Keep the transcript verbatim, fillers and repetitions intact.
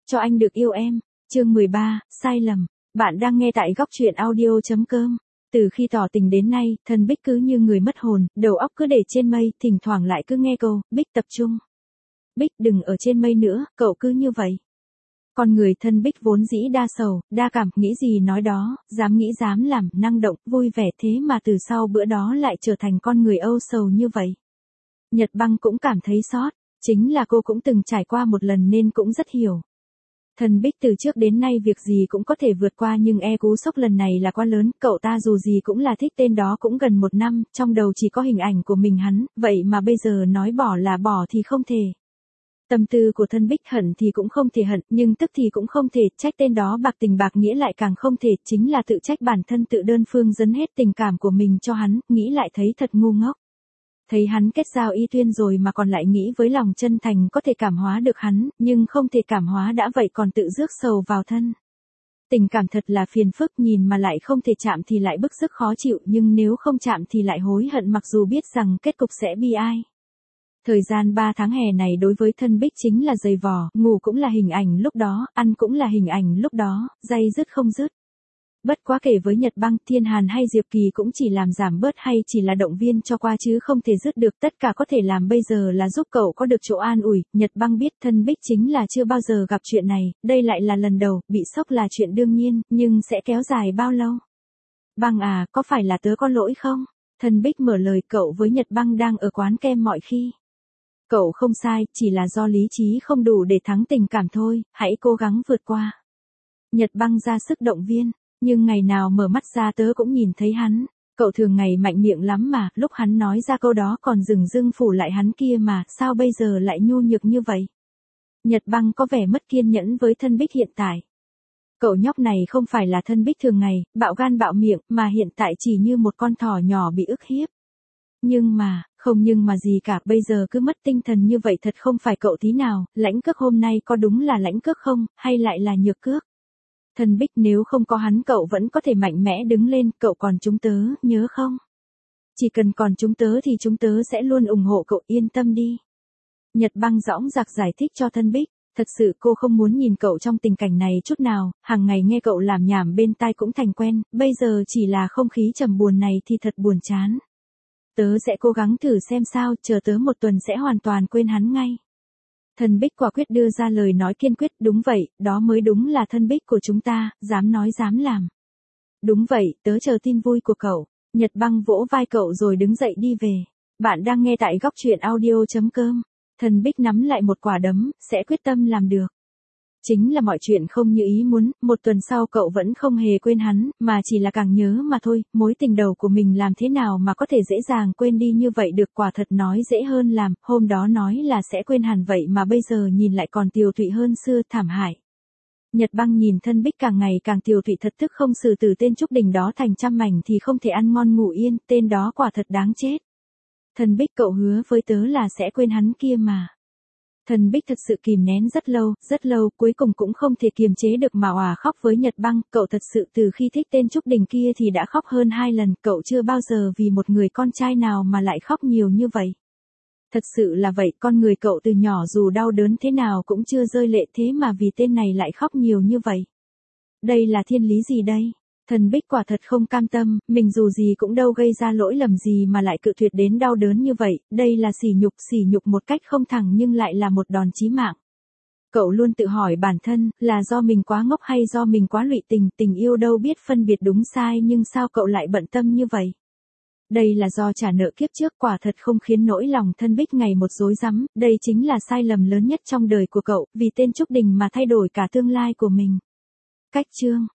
cho anh được yêu em. Chương mười ba, sai lầm. Bạn đang nghe tại góc truyện audio chấm com. Từ khi tỏ tình đến nay, thân Bích cứ như người mất hồn, đầu óc cứ để trên mây, thỉnh thoảng lại cứ nghe câu, Bích tập trung. Bích đừng ở trên mây nữa, cậu cứ như vậy. Con người thân Bích vốn dĩ đa sầu, đa cảm, nghĩ gì nói đó, dám nghĩ dám làm, năng động, vui vẻ, thế mà từ sau bữa đó lại trở thành con người âu sầu như vậy. Nhật Băng cũng cảm thấy xót, chính là cô cũng từng trải qua một lần nên cũng rất hiểu. Thân Bích từ trước đến nay việc gì cũng có thể vượt qua nhưng e cú sốc lần này là quá lớn, cậu ta dù gì cũng là thích tên đó cũng gần một năm, trong đầu chỉ có hình ảnh của mình hắn, vậy mà bây giờ nói bỏ là bỏ thì không thể. Tâm tư của thân Bích hận thì cũng không thể hận, nhưng tức thì cũng không thể, trách tên đó bạc tình bạc nghĩa lại càng không thể, chính là tự trách bản thân tự đơn phương dấn hết tình cảm của mình cho hắn, nghĩ lại thấy thật ngu ngốc. Thấy hắn kết giao y tuyên rồi mà còn lại nghĩ với lòng chân thành có thể cảm hóa được hắn, nhưng không thể cảm hóa đã vậy còn tự rước sầu vào thân. Tình cảm thật là phiền phức, nhìn mà lại không thể chạm thì lại bức sức khó chịu, nhưng nếu không chạm thì lại hối hận mặc dù biết rằng kết cục sẽ bi ai. Thời gian ba tháng hè này đối với thân Bích chính là dày vò, ngủ cũng là hình ảnh lúc đó, ăn cũng là hình ảnh lúc đó, day dứt không dứt. Bất quá kể với Nhật Băng, Thiên Hàn hay Diệp Kỳ cũng chỉ làm giảm bớt hay chỉ là động viên cho qua chứ không thể dứt được, tất cả có thể làm bây giờ là giúp cậu có được chỗ an ủi. Nhật Băng biết thân Bích chính là chưa bao giờ gặp chuyện này, đây lại là lần đầu, bị sốc là chuyện đương nhiên, nhưng sẽ kéo dài bao lâu? Băng à, có phải là tớ có lỗi không? Thân Bích mở lời, cậu với Nhật Băng đang ở quán kem mọi khi. Cậu không sai, chỉ là do lý trí không đủ để thắng tình cảm thôi, hãy cố gắng vượt qua. Nhật Băng ra sức động viên. Nhưng ngày nào mở mắt ra tớ cũng nhìn thấy hắn, cậu thường ngày mạnh miệng lắm mà, lúc hắn nói ra câu đó còn dừng dưng phủ lại hắn kia mà, sao bây giờ lại nhu nhược như vậy? Nhật Băng có vẻ mất kiên nhẫn với thân Bích hiện tại. Cậu nhóc này không phải là thân Bích thường ngày, bạo gan bạo miệng, mà hiện tại chỉ như một con thỏ nhỏ bị ức hiếp. Nhưng mà, không nhưng mà gì cả, bây giờ cứ mất tinh thần như vậy thật không phải cậu tí nào, lãnh cước hôm nay có đúng là lãnh cước không, hay lại là nhược cước? Thân Bích nếu không có hắn cậu vẫn có thể mạnh mẽ đứng lên, cậu còn chúng tớ, nhớ không? Chỉ cần còn chúng tớ thì chúng tớ sẽ luôn ủng hộ cậu, yên tâm đi. Nhật Băng dõng dạc giải thích cho thân Bích, thật sự cô không muốn nhìn cậu trong tình cảnh này chút nào, hàng ngày nghe cậu làm nhảm bên tai cũng thành quen, bây giờ chỉ là không khí trầm buồn này thì thật buồn chán. Tớ sẽ cố gắng thử xem sao, chờ tớ một tuần sẽ hoàn toàn quên hắn ngay. Thân Bích quả quyết đưa ra lời nói kiên quyết, đúng vậy, đó mới đúng là thân Bích của chúng ta, dám nói dám làm. Đúng vậy, tớ chờ tin vui của cậu. Nhật Băng vỗ vai cậu rồi đứng dậy đi về. Bạn đang nghe tại góc truyện audio chấm com. Thân Bích nắm lại một quả đấm, sẽ quyết tâm làm được. Chính là mọi chuyện không như ý muốn, một tuần sau cậu vẫn không hề quên hắn, mà chỉ là càng nhớ mà thôi, mối tình đầu của mình làm thế nào mà có thể dễ dàng quên đi như vậy được, quả thật nói dễ hơn làm, hôm đó nói là sẽ quên hẳn vậy mà bây giờ nhìn lại còn tiều tụy hơn xưa, thảm hại. Nhật Băng nhìn thân Bích càng ngày càng tiều tụy thật tức không xử từ tên Trúc Đình đó thành trăm mảnh thì không thể ăn ngon ngủ yên, tên đó quả thật đáng chết. Thân Bích cậu hứa với tớ là sẽ quên hắn kia mà. Thân Bích thật sự kìm nén rất lâu, rất lâu, cuối cùng cũng không thể kiềm chế được mà òa khóc với Nhật Băng, cậu thật sự từ khi thích tên Trúc Đình kia thì đã khóc hơn hai lần, cậu chưa bao giờ vì một người con trai nào mà lại khóc nhiều như vậy. Thật sự là vậy, con người cậu từ nhỏ dù đau đớn thế nào cũng chưa rơi lệ, thế mà vì tên này lại khóc nhiều như vậy. Đây là thiên lý gì đây? Thân Bích quả thật không cam tâm, mình dù gì cũng đâu gây ra lỗi lầm gì mà lại cự tuyệt đến đau đớn như vậy, đây là sỉ nhục, sỉ nhục một cách không thẳng nhưng lại là một đòn chí mạng. Cậu luôn tự hỏi bản thân, là do mình quá ngốc hay do mình quá lụy tình, tình yêu đâu biết phân biệt đúng sai nhưng sao cậu lại bận tâm như vậy? Đây là do trả nợ kiếp trước, quả thật không khiến nỗi lòng thân Bích ngày một rối rắm, đây chính là sai lầm lớn nhất trong đời của cậu, vì tên Trúc Đình mà thay đổi cả tương lai của mình. Cách chương